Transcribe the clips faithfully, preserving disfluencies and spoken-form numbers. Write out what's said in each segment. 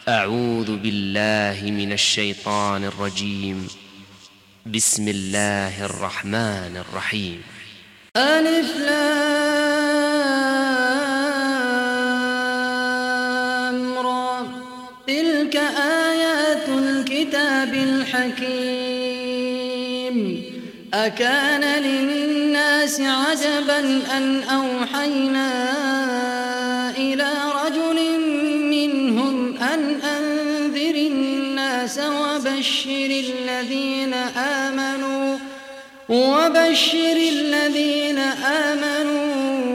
أعوذ بالله من الشيطان الرجيم. بسم الله الرحمن الرحيم. ألف لام را. تلك آيات الكتاب الحكيم. أكان للناس عجبا أن أوحينا إلى رجل منهم أن أنذر الناس وبشر الذين آمنوا وبشر الذين آمنوا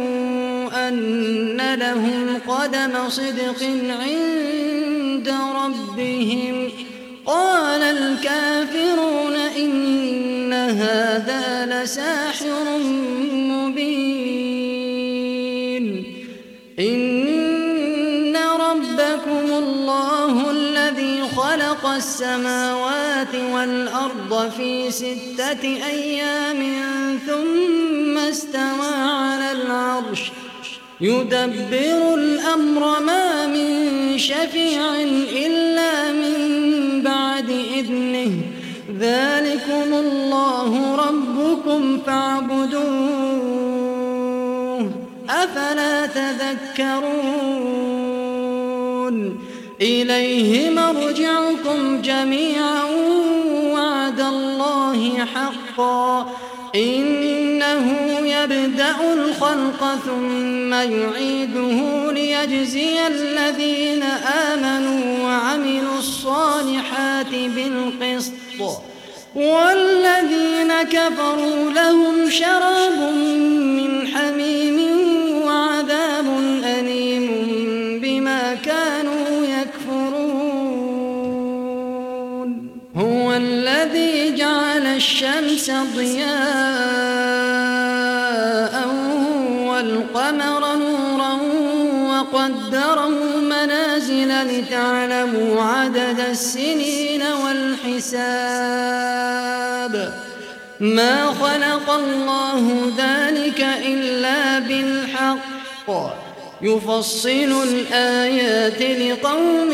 أن لهم قدم صدق عند ربهم. قال الكافرون إن هذا لساحر مبين. إن ربكم الله الذي خلق السماوات والأرض في ستة أيام ثم استوى على العرش يدبر الأمر ما من شفيع إلا من بعد إذنه. ذلكم الله ربكم فاعبدوه أفلا تذكرون. إليه مرجعكم جميعا وعد الله حقا. إنه يبدأ الخلق ثم يعيده ليجزي الذين آمنوا وعملوا الصالحات بالقسط والذين كفروا لهم شراب من حميم وعذاب أليم بما كانوا يكفرون. هو الذي جعل الشمس ضياء والقمر نورا وقدره منازل لتعلموا عدد السنين والحساب. ما خلق الله ذلك إلا بالحق يفصل الآيات لقوم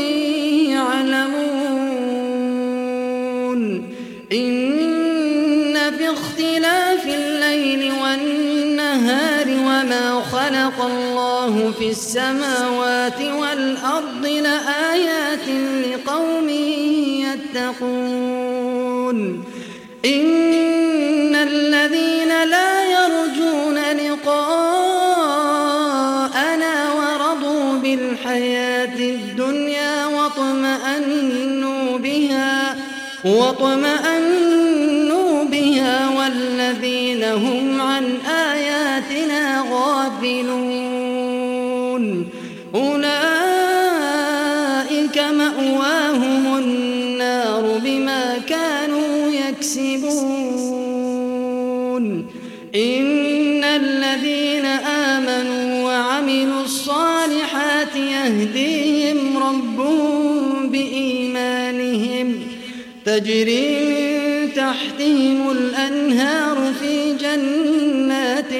يعلمون. إن في اختلاف الليل والنهار وما خلق الله في السماوات والأرض لآيات لقوم يتقون. إن الذين لا يرجون لقاءنا ورضوا بالحياة الدنيا واطمأنوا بها واطمأنوا بها والذين هم عن آياتنا غافلون أولئك مأواهم النار بما كانوا يكسبون. إن الذين آمنوا وعملوا الصالحات يهديهم ربهم بإيمانهم تجري من تحتهم الأنهار في جنات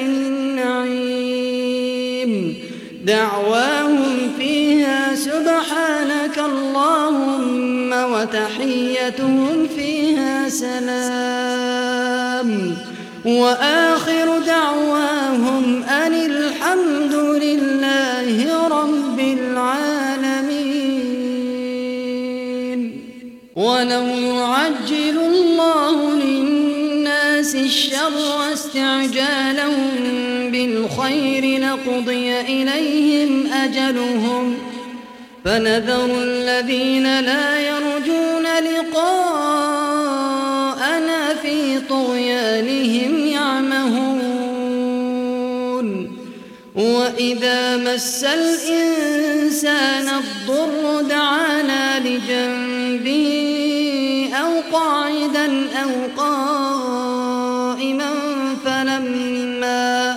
النعيم. دعواهم فيها سبحانك اللهم وتحيتهم فيها سلام وآخر دعواهم أن الحمد لله رب العالمين. ولو يعجل الله للناس الشر استعجالهم بالخير لقضي إليهم أجلهم فنذر الذين لا يرجون لقاءنا في طغيانهم يعمهون. وإذا مس الإنسان الضر دعانا لجنبه أو قاعدا أو قائما فلما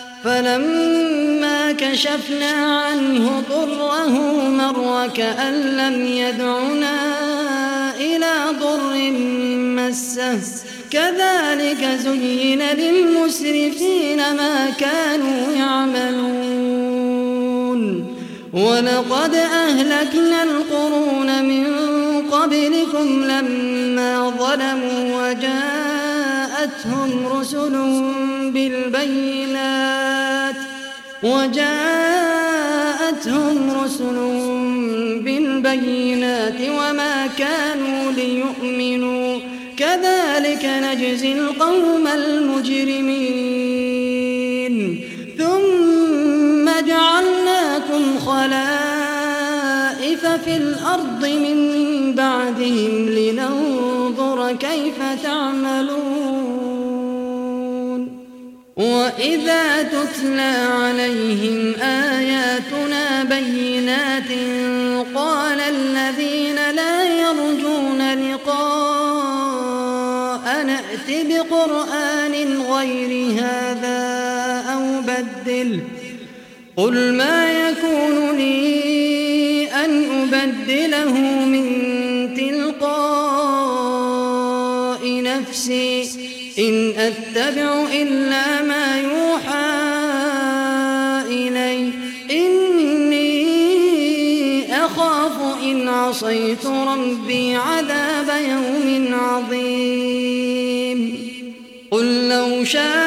فلما كشفنا عنه ضره مر كأن لم يدعنا إلى ضر مسه. كذلك زين للمسرفين ما كانوا يعملون. ولقد أهلكنا القرون منهم لما ظلموا وجاءتهم رسلهم بالبينات وجاءتهم رسلهم بالبينات وما كانوا ليؤمنوا كذلك نجزي القوم المجرمين ثم جعلناكم خلائف في الأرض من بعدهم لننظر كيف تعملون وإذا تتلى عليهم آياتنا بينات قال الذين لا يرجون لقاء نأت بقرآن غير هذا أو بدله قل ما يكون لي أن أبدله من تلقاء نفسي إن أتبع إلا ما يوحى إلي إني أخاف إن عصيت ربي عذاب يوم عظيم قل لو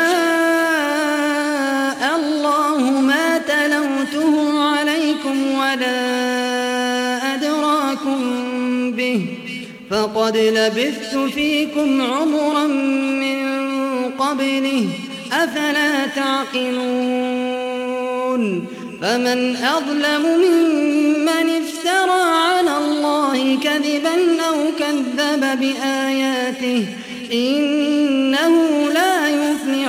شاء الله ما تلوته عليكم ولا أدراكم به فقد لبثت فيكم عمرا من قبله أفلا تعقلون فمن أظلم ممن افترى على الله كذبا أو كذب بآياته إنه لا يفلح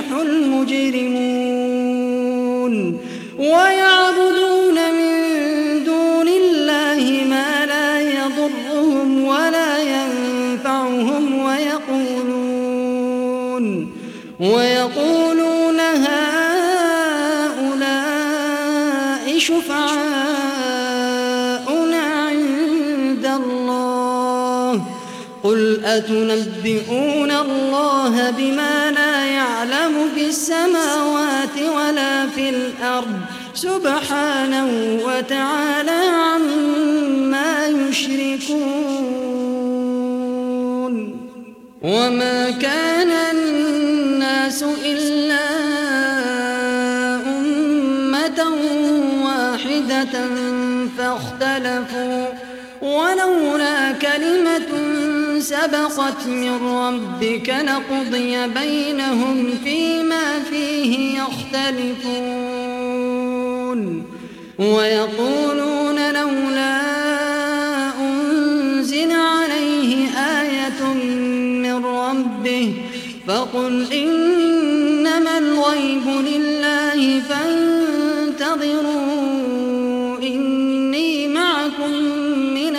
المجرمون ويعبدون من دون الله ما لا يضرهم ولا ينفعهم ويقولون ويقولون هؤلاء شفعاؤنا عند الله قل أتنبئون الله بما لا يعلم في السماوات ولا في الأرض سبحانه وتعالى عما يشركون وما كان الناس إلا أمة واحدة فاختلفوا ولولا كلمة سبقت من ربك لقضي بينهم فيما فيه يختلفون ويقولون لولا أنزل عليه آية من ربه فقل إنما الغيب لله فانتظروا إني معكم من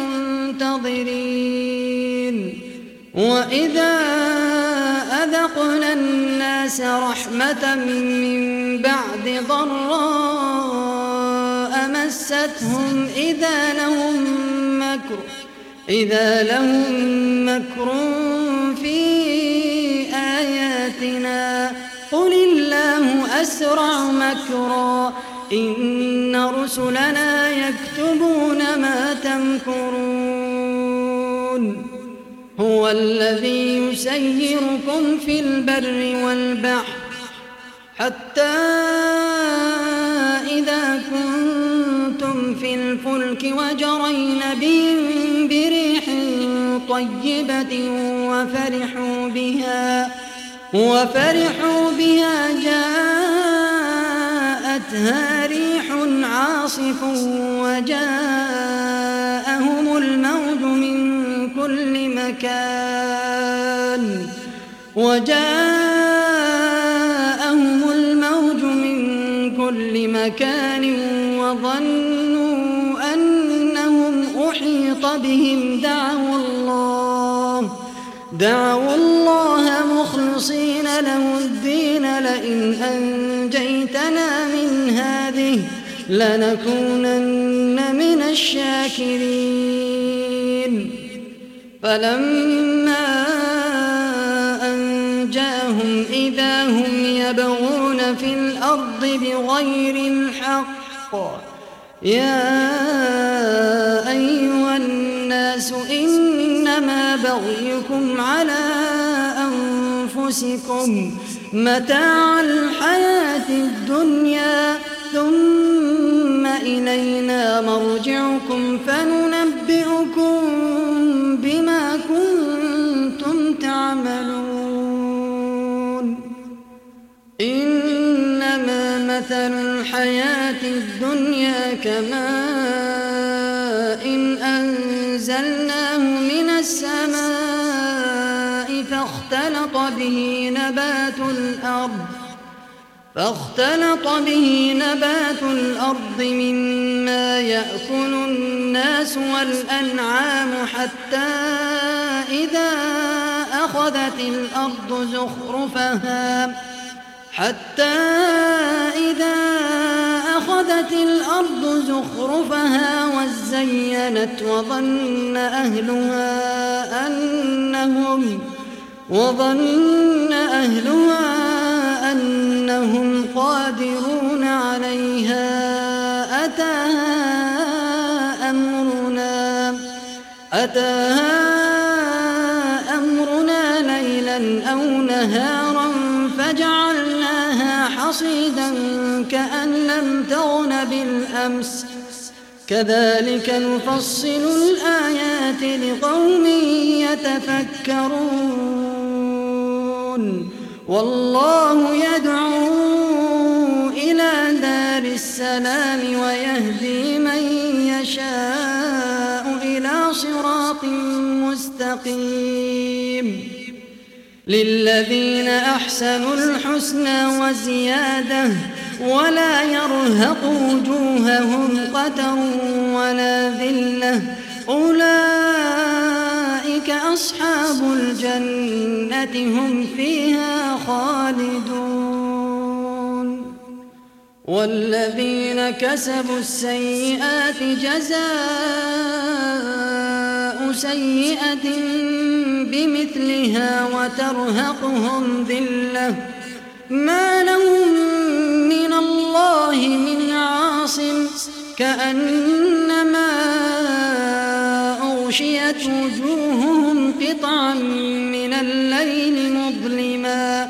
المنتظرين وإذا أذقنا الناس رحمة من بعد ضراء مستهم إذا لهم مكر إذا لهم مكر في آياتنا قل الله أسرع مكرا إن رسلنا يكتبون ما تمكرون هو الذي يسيركم في البر والبحر حتى إذا كنتم في الفلك وجرين بهم بريح طيبة وفرحوا بها وفرحوا بها جاءتها ريح عاصف وجاءهم الموج من كل مكان وجاءهم الموج من كل مكان وظنوا أنهم أحيط بهم دعوا الله دعوا الله مخلصين له الدين لئن أنجيتنا من هذه لنكونن من الشاكرين فلما أنجاهم إذا هم يبغون في الأرض بغير الحق يا أيها الناس إن إنما بغيكم على أنفسكم متاع الحياة الدنيا ثم إلينا مرجعكم فننبئكم بما كنتم تعملون. إنما مثل الحياة الدنيا كماء إن أنزلناه من السماء فاختلط به نبات الأرض فاختلط به نبات الأرض مما يأكل الناس والأنعام حتى إذا أخذت الأرض زخرفها حتى إذا أخذت الأرض زخرفها وزينت وظن أهلها أنهم وظن أهلها أنهم قادرون عليها أتاها أمرنا أتاها أمرنا ليلا أو نهارا فجعلناها حصيدا كأن لم تغن بالأمس كذلك نفصل الآيات لقوم يتفكرون. والله يدعو إلى دار السلام ويهدي من يشاء إلى صراط مستقيم. للذين أحسنوا الحسنى وزيادة ولا يرهق وجوههم قتر ولا ذلة أولئك أصحاب الجنة هم فيها خالدون. والذين كسبوا السيئات جزاء سيئة بمثلها وترهقهم ذلة ما لهم من الله من عاصم كأنما أغشيت وجوههم قطعا من الليل مظلما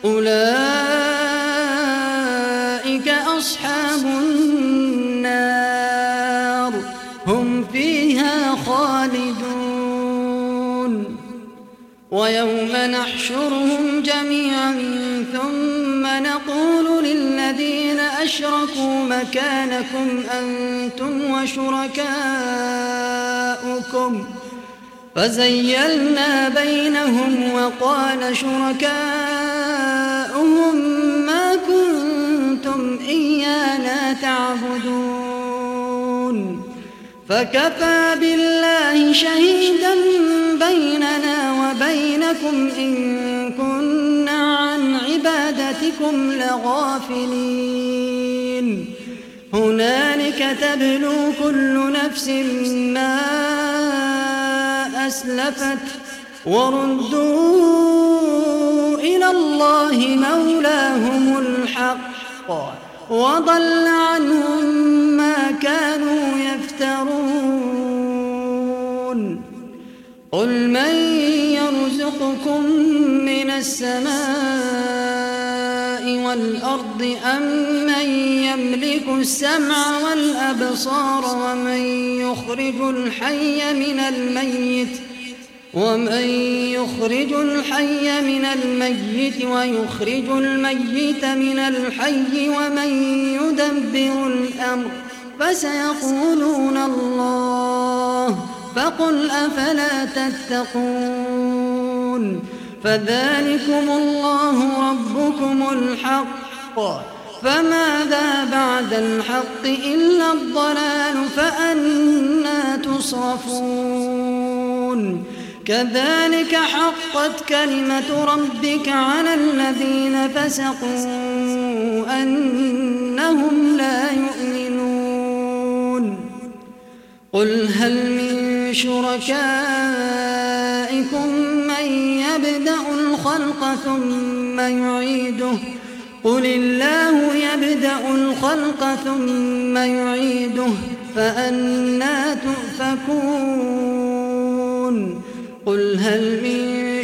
أولئك أصحاب النار هم فيها خالدون. ويوم نحشرهم جميعا ثم نقول للذين أشركوا مكانكم أنتم وشركاؤكم فزيلنا بينهم وقال شركاؤهم ما كنتم إيانا تعبدون فكفى بالله شهيدا بيننا وبينكم إن كنا عن عبادتكم لغافلين. هنالك تبلو كل نفس ما أسلفت وردوا إلى الله مولاهم الحق وضل عنهم ما كانوا يفترون. قل من يرزقكم من السماء والأرض أم من يملك السمع والأبصار ومن يخرج الحي من الميت ومن يخرج الحي من الميت ويخرج الميت من الحي ومن يدبر الأمر فسيقولون الله فقل أفلا تتقون. فذلكم الله ربكم الحق فماذا بعد الحق إلا الضلال فأنى تصرفون. كذلك حقت كلمة ربك على الذين فسقوا أنهم لا يؤمنون. قل هل من شركائكم من يبدأ الخلق ثم يعيده قل الله يبدأ الخلق ثم يعيده فأنى تؤفكون. قل هل من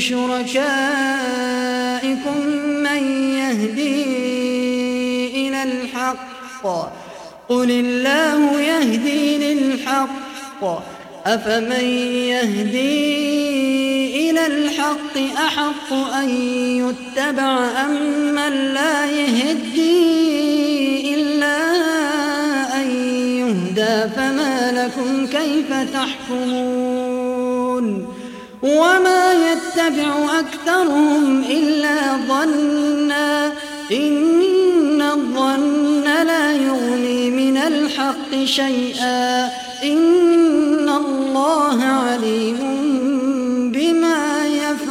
شركائكم من يهدي إلى الحق قل الله يهدي للحق أفمن يهدي إلى الحق أحق أن يتبع أم من لا يهدي إلا أن يهدى فما لكم كيف تحكمون وما يتبع أكثرهم إلا ظنا إن الظن لا يغني من الحق شيئا إن الله عليم بما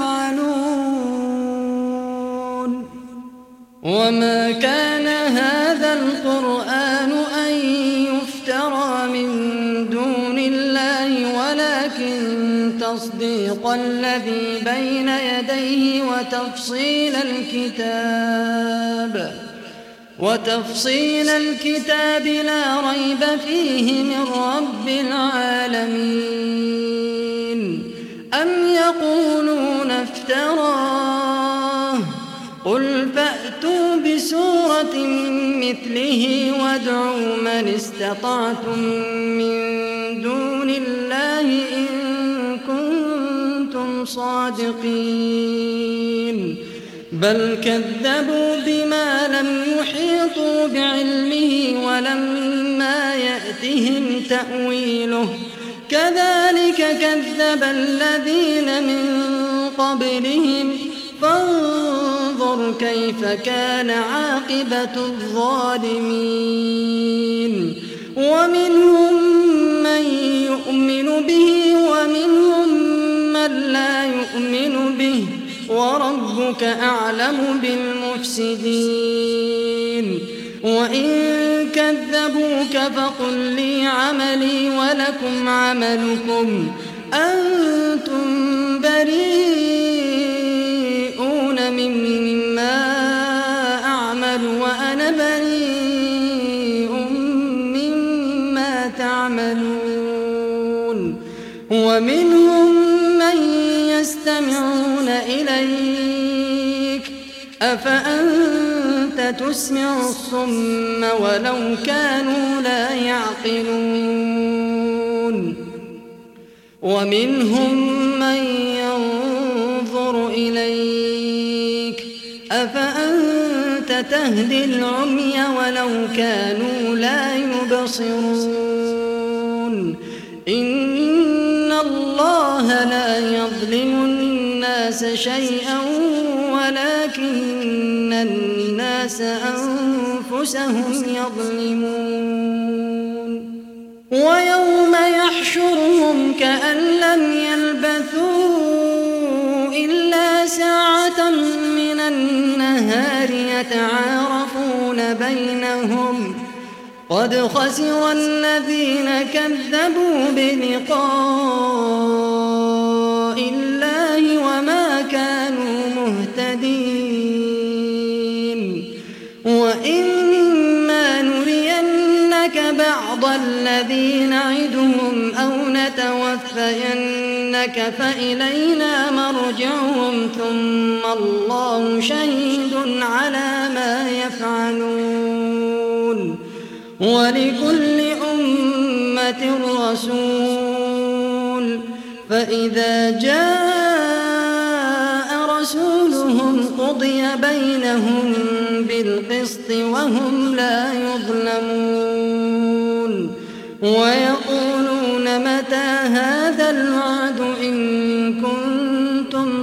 يفعلون وما كان هذا القرآن أن يفترى من دون الله ولكن تصديق الذي بين يديه وتفصيل الكتاب وتفصيل الكتاب لا ريب فيه من رب العالمين أم يقولون افتراه قل فأتوا بسورة مثله وادعوا من استطعتم من دون الله إن كنتم صادقين بل كذبوا بما لم يحيطوا بعلمه ولما يأتهم تأويله كذلك كذب الذين من قبلهم فانظر كيف كان عاقبة الظالمين ومنهم من يؤمن به ومنهم من لا يؤمن به وربك أعلم بالمفسدين وإن كذبوك فقل لي عملي ولكم عملكم أنتم بريئون مما أعمل وأنا بريء مما تعملون ومنهم من يستمعون إليك أفأنت تسمع الصم ولو كانوا لا يعقلون ومنهم من ينظر إليك أفأنت تهدي العمي ولو كانوا لا يبصرون إن الله لا يظلم الناس شيئا ولكن الناس أنفسهم يظلمون ويوم يحشرهم كأن لم يلبثوا إلا ساعة من النهار يتعارفون بينهم قد خسر الذين كذبوا بلقاء الله وما كانوا مهتدين وإما نرينك بعض الذي نعدهم أو نتوفينك فإلينا مرجعهم ثم الله شهيد على ما يفعلون ولكل أمة رسول فإذا جاء رسولهم قضي بينهم بالقسط وهم لا يظلمون ويقولون متى هذا الوعد إن كنتم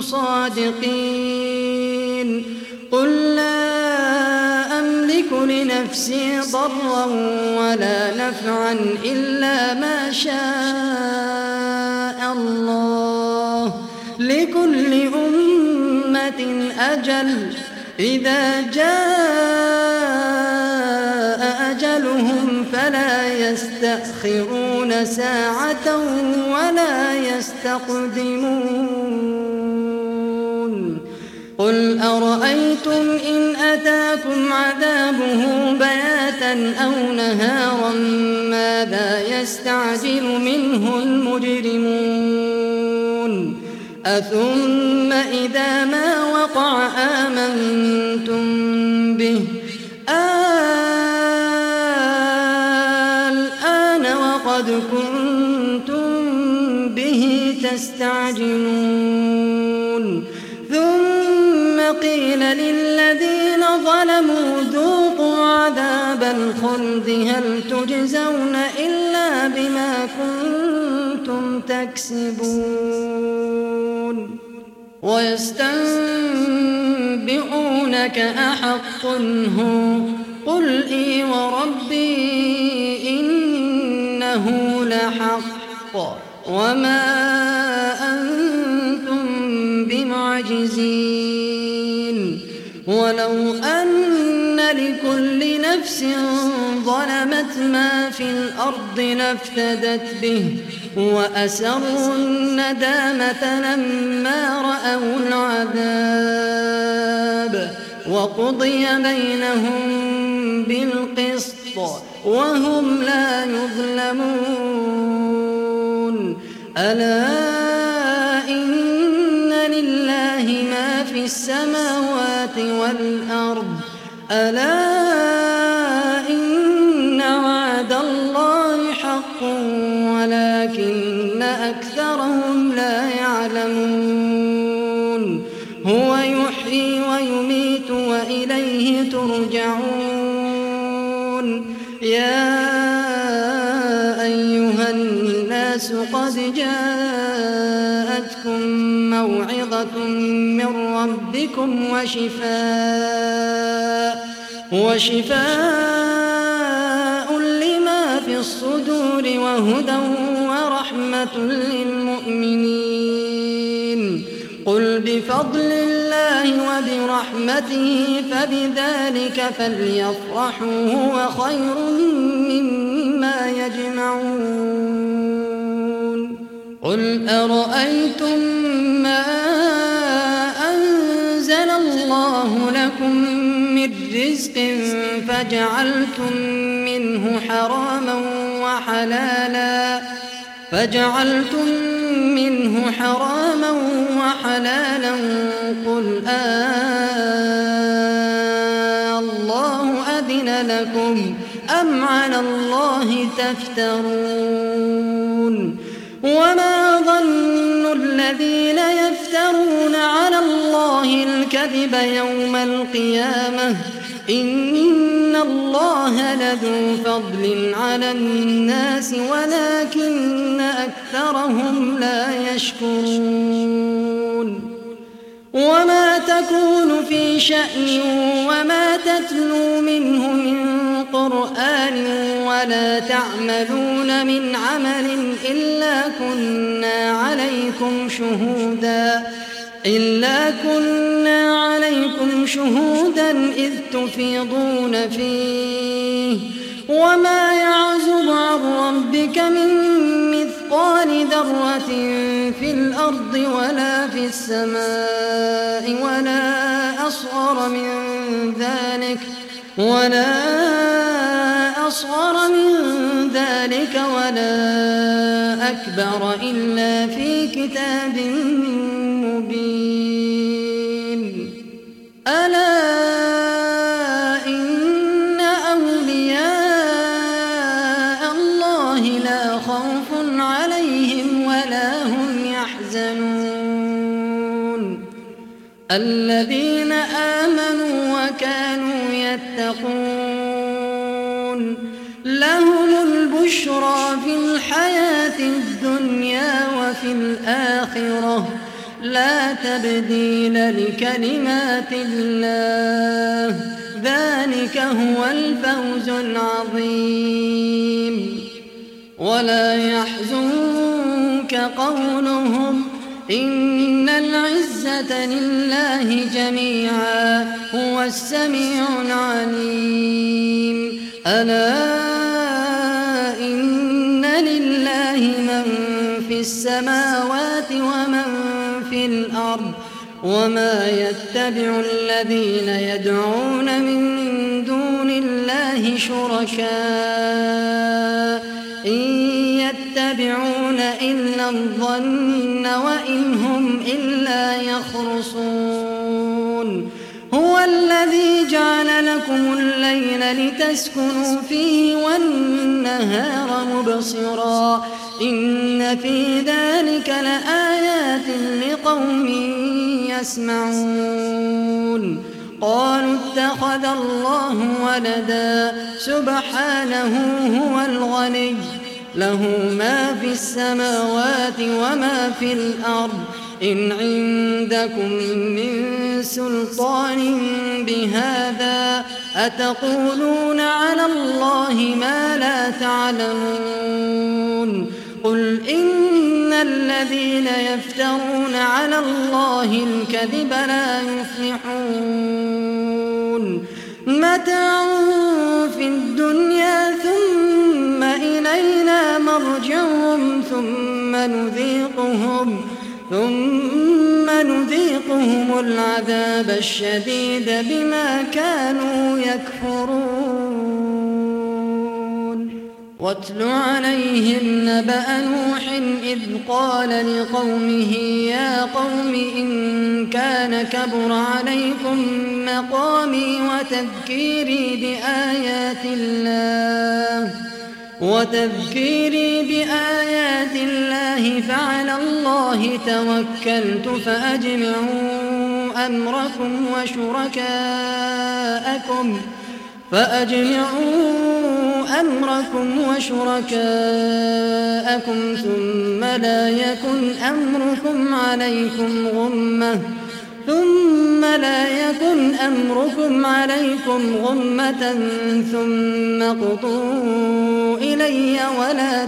صادقين قل لا أملك لنفسي ضرا ولا نفعا إلا ما شاء الله لكل أمة أجل إذا جاء أجلهم فلا يستأخرون ساعة ولا يستقدمون قل أرأيتم إن أتاكم عذابه بياتا أو نهارا ماذا يستعجل منه المجرمون أثم إذا ما وقع آمنتم به الآن وقد كنتم به تستعجلون ثم قيل للذين ظلموا ذوقوا عذاب الخلد هل تجزون إلا بما كنتم تكسبون ويستنبئونك أحق هو قل إي وربي إنه لحق وما أنتم بمعجزين ولو أن لكل نفس ظلمت ما في الأرض لافتدت به وأسروا الندامة لما رأوا العذاب وقضي بينهم بالقسط وهم لا يظلمون ألا إن لله ما في السماوات والأرض ألا إن وعد الله حق ولكن أكثرهم لا يعلمون هو يحيي ويميت وإليه ترجعون يا أيها الناس قد جاءتكم موعظة من ربكم وشفاء وشفاء لما في الصدور وهدى ورحمة للمؤمنين قل بفضل الله وبرحمته فبذلك فليفرحوا هو خير مما يجمعون قل أرأيتم ما أنزل الله لكم من رزق فجعلتم منه حراما وحلالا فجعلتم منه حراما وحلالا قل آه الله أذن لكم أم على الله تفترون وما ظن الذين يفترون على الله الكذب يوم القيامة إن الله لذو فضل على الناس ولكن أكثرهم لا يشكرون وما تكون في شأن وما تتلو منه من قرآن ولا تعملون من عمل إلا كنا عليكم شهودا إلا كنا عليكم شهودا إذ تفيضون فيه وما يعزب عن ربك من مثقال ذرة في الأرض ولا في السماء ولا أصغر من ذلك ولا أصغر من ذلك ولا أكبر إلا في كتاب مبين ألا إن أولياء الله لا خوف عليهم ولا هم يحزنون الذين آمنوا وكانوا يتقون لهم البشرى في الحياة الدنيا وفي الآخرة لا تبديل لكلمات الله ذلك هو الفوز العظيم ولا يحزنك قولهم إن العزة لله جميعا هو السميع العليم ألا إن لله من في السماوات ومن في الأرض وما يتبع الذين يدعون من دون الله شركاء إن يتبعون يتبعون إلا الظن وإن هم إلا يخرصون هو الذي جعل لكم الليل لتسكنوا فيه والنهار مبصرا إن في ذلك لآيات لقوم يسمعون قالوا اتخذ الله ولدا سبحانه هو الغني له ما في السماوات وما في الأرض إن عندكم من سلطان بهذا أتقولون على الله ما لا تعلمون قل إن الذين يفترون على الله الكذب لا يفلحون متاع في الدنيا ثم إلينا مرجعهم ثم نذيقهم ثم نذيقهم العذاب الشديد بما كانوا يكفرون واتل عليهم نبأ نوح إذ قال لقومه يا قوم إن كان كبر عليكم مقامي وتذكيري بآيات الله وتذكيري بآيات الله فعلى الله توكلت فأجمعوا أمركم وشركاءكم فأجمعوا أمركم وشركاءكم ثم لا يكن أمركم عليكم غمة ثم لا يكن أمركم عليكم غمة ثم اقضوا إلي ولا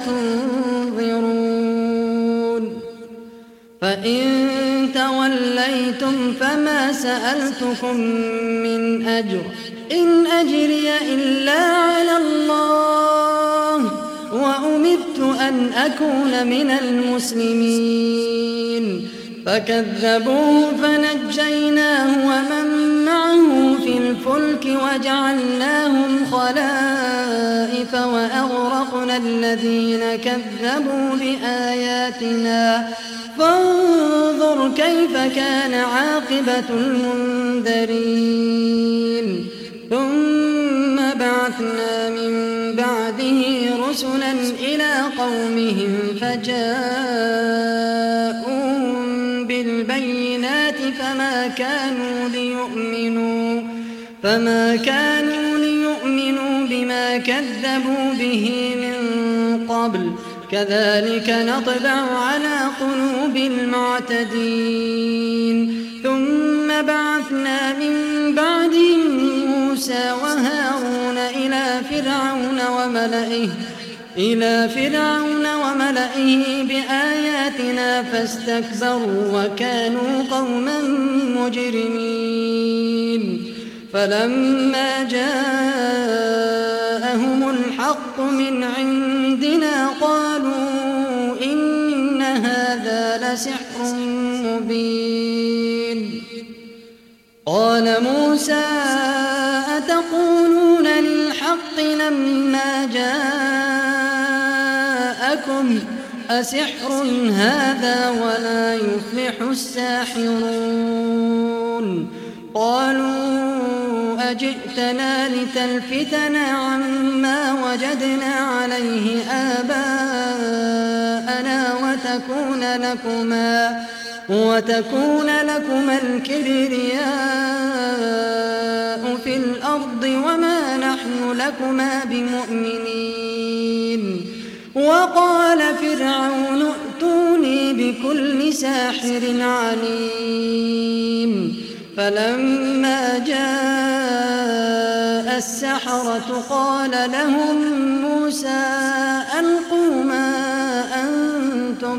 تنظرون فإن توليتم فما سألتكم من أجر إن أجري إلا على الله وأمرت أن أكون من المسلمين فكذبوه فنجيناه ومن معه في الفلك وجعلناهم خلائف وأغرقنا الذين كذبوا بآياتنا فانظر كيف كان عاقبة المنذرين ثم بعثنا من بعده رسلا إلى قومهم فجاءوا بالبينات فما كانوا ليؤمنوا فما كانوا ليؤمنوا بما كذبوا به من قبل كذلك نطبع على قلوب المعتدين ثم بعثنا من بعدهم موسى وهارون إلى فرعون وملئه إلى فرعون وملئه بآياتنا فاستكبروا وكانوا قوما مجرمين فلما جاءهم الحق من عندنا قالوا إن هذا لسحر مبين قال موسى أتقولون للحق لما جاءكم أسحر هذا ولا يفلح الساحرون قالوا أجئتنا لتلفتنا عما وجدنا عليه آباءنا وتكون لكما وتكون لكما الكبرياء في الأرض وما نحن لكما بمؤمنين وقال فرعون ائتوني بكل ساحر عليم فلما جاء السحرة قال لهم موسى ألقوا ما أنتم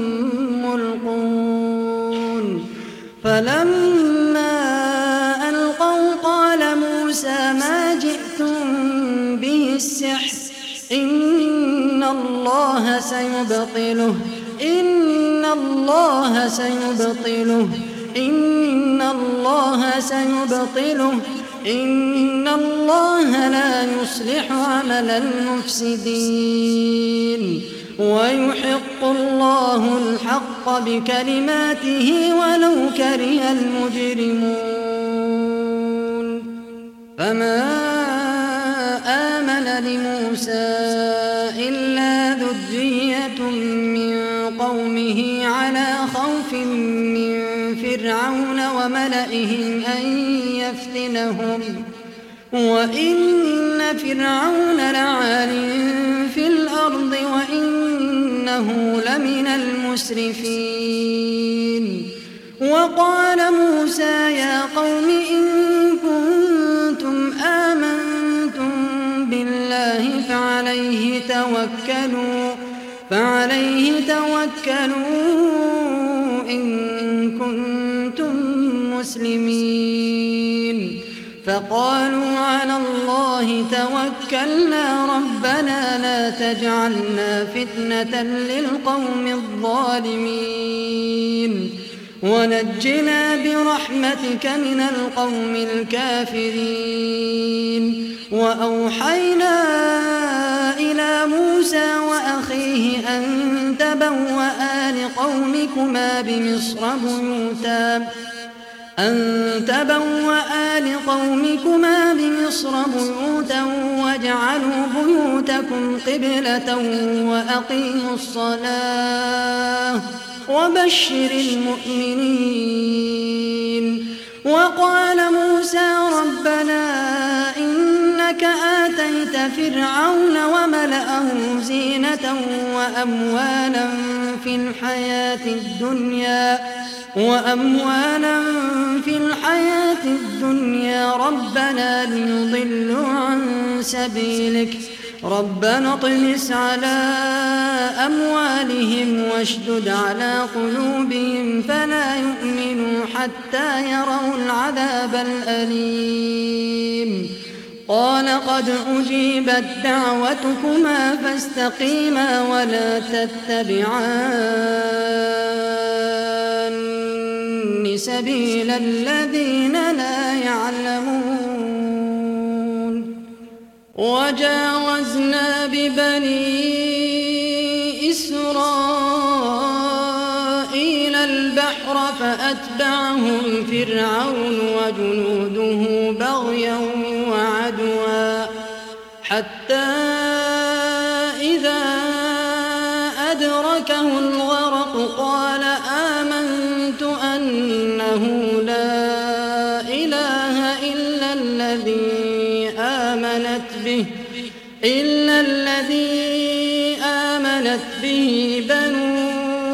ملقون فلما ألقوا قال موسى ما جئتم به السحر إن الله سيبطله إن الله سيبطله إن الله سيبطله إن الله لا يصلح عمل المفسدين ويحق الله الحق بكلماته ولو كره المجرمون فما آمن لموسى إلا ذرية من قومه على خوف من فرعون وملئهم أن يفتنهم وإن فرعون لعال في الأرض وإنه لمن المسرفين وقال موسى يا قوم إن كنتم آمنتم بالله فعليه توكلوا فعليه توكلوا إن كنتم مسلمين فقالوا على الله توكلنا ربنا لا تجعلنا فتنة للقوم الظالمين ونجنا برحمتك من القوم الكافرين وأوحينا إلى موسى وأخيه أن تبوأ لقومكما بمصر بيوتا أن تبوأ لقومكما بمصر بيوتا واجعلوا بيوتكم قبلة وأقيموا الصلاة وبشر المؤمنين وقال موسى ربنا إنك آتيت فرعون وملأه زينة وأموالا في الحياة الدنيا وأموالا في الحياة الدنيا ربنا ليضلوا عن سبيلك ربنا اطمس على أموالهم واشدد على قلوبهم فلا يؤمنوا حتى يروا العذاب الأليم قال قد أجيبت دعوتكما فاستقيما ولا تتبعان سبيل الذين لا يعلمون وجاوزنا ببني إسرائيل البحر فأتبعهم فرعون وجنوده بغيا وعدوا حتى إذا أدركه الغرق قال آمنت أنه لا إله إلا الذي آمنت به إلا الذي آمنت به بنو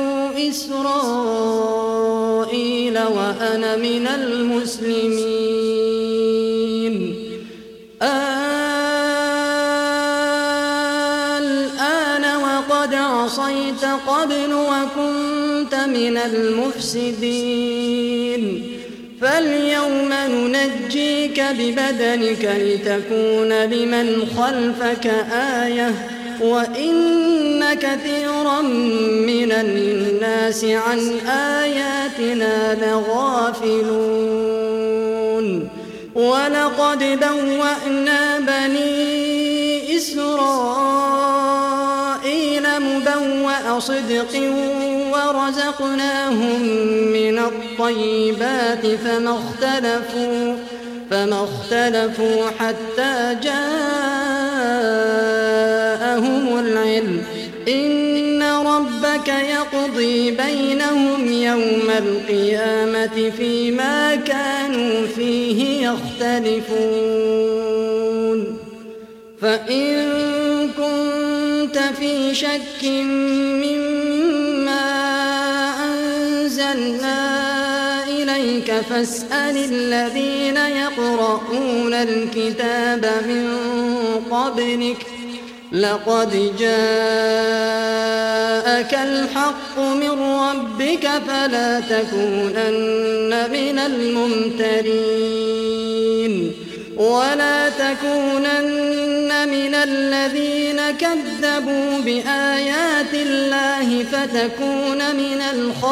إسرائيل وأنا من المسلمين الآن وقد عصيت قبل وكنت من المفسدين فاليوم ننجيك ببدنك لتكون لمن خلفك آية وإن كثيرا من الناس عن آياتنا لغافلون ولقد بوأنا بني إسرائيل مبوأ صدق ورزقناهم من الطيبات فما اختلفوا فما اختلفوا حتى جاءهم العلم إن ربك يقضي بينهم يوم القيامة فيما كانوا فيه يختلفون فإن كنت في شك مما أنزلنا إليك فاسأل الذين يقرؤون الكتاب من قبلك لقد جاءك الحق من ربك فلا تكونن من الممترين ولا تكونن من الذين كذبوا بآيات الله فتكون من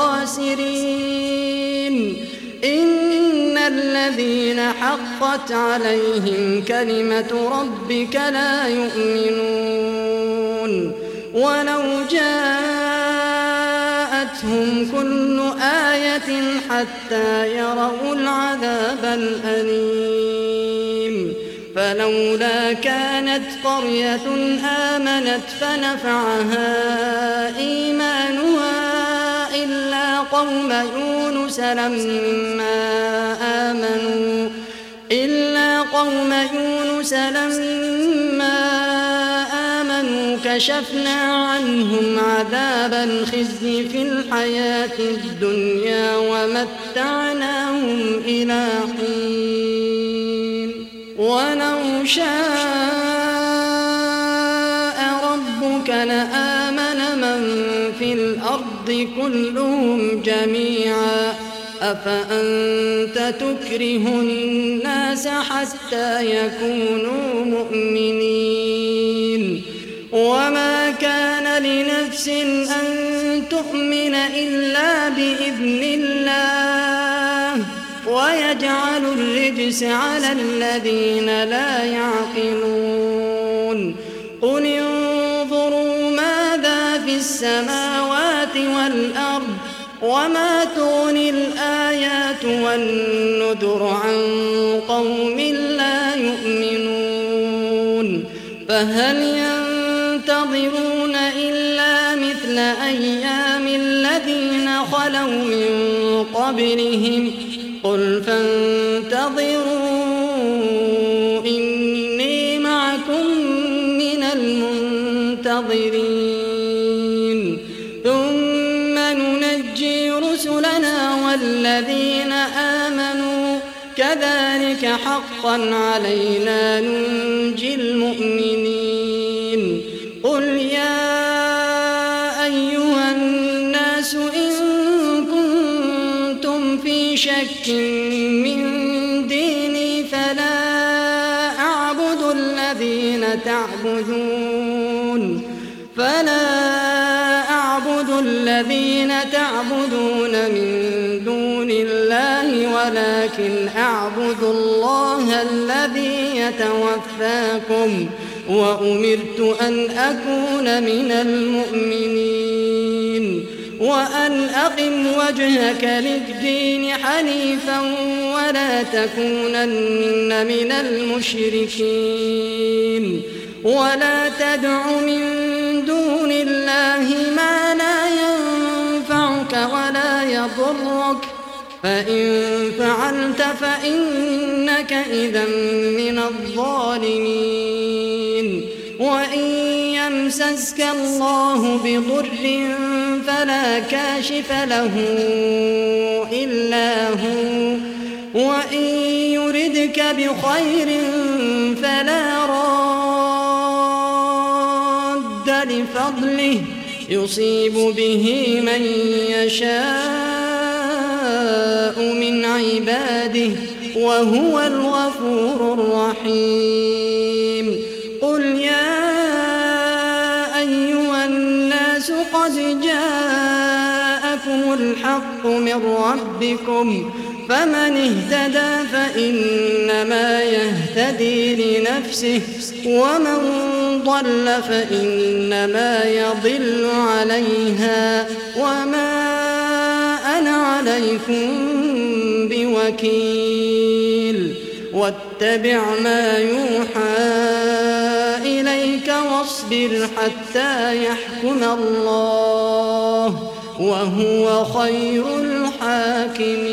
الخاسرين إن الذين حقت عليهم كلمة ربك لا يؤمنون ولو جاءتهم كل آية حتى يروا العذاب الأليم فلولا كانت قرية آمنت فنفعها إيمانها إلا قوم يونس لما آمنوا إلا قوم يونس لما آمنوا كشفنا عنهم عذاب الخزي في الحياة الدنيا ومتعناهم إلى حين ولو شاء ربك لآمن من في الأرض كلهم جميعا أفأنت تكره الناس حتى يكونوا مؤمنين وما كان لنفس أن تؤمن إلا بإذن الله ويجعل الرجس على الذين لا يعقلون قل انظروا ماذا في السماوات والأرض وما تغني الآيات والنذر عن قوم لا يؤمنون فهل ينتظرون إلا مثل أيام الذين خلوا من قبلهم قل فانتظروا إني معكم من المنتظرين ثم ننجي رسلنا والذين آمنوا كذلك حقا علينا ننجي المؤمنين قل يا أيها الناس إن كنتم في شك من ديني فلا أعبد الذين تعبدون فلا أعبد الذين تعبدون من دون الله ولكن أعبد الله الذي يتوفاكم وأمرت أن أكون من المؤمنين وأن أقم وجهك للدين حنيفا ولا تكونن من المشركين ولا تدع من دون الله ما لا ينفعك ولا يضرك فإن فعلت فإنك إذا من الظالمين وإن يمسسك الله بضر فلا كاشف له إلا هو وإن يردك بخير فلا راد لفضله يصيب به من يشاء من عباده وهو الغفور الرحيم قل يا أيها الناس قد جاءكم الحق من ربكم فمن اهتدى فإنما يهتدي لنفسه ومن ضل فإنما يضل عليها وما أنا عليكم بوكيل واتبع ما يوحى إليك واصبر حتى يحكم الله وهو خير الحاكمين.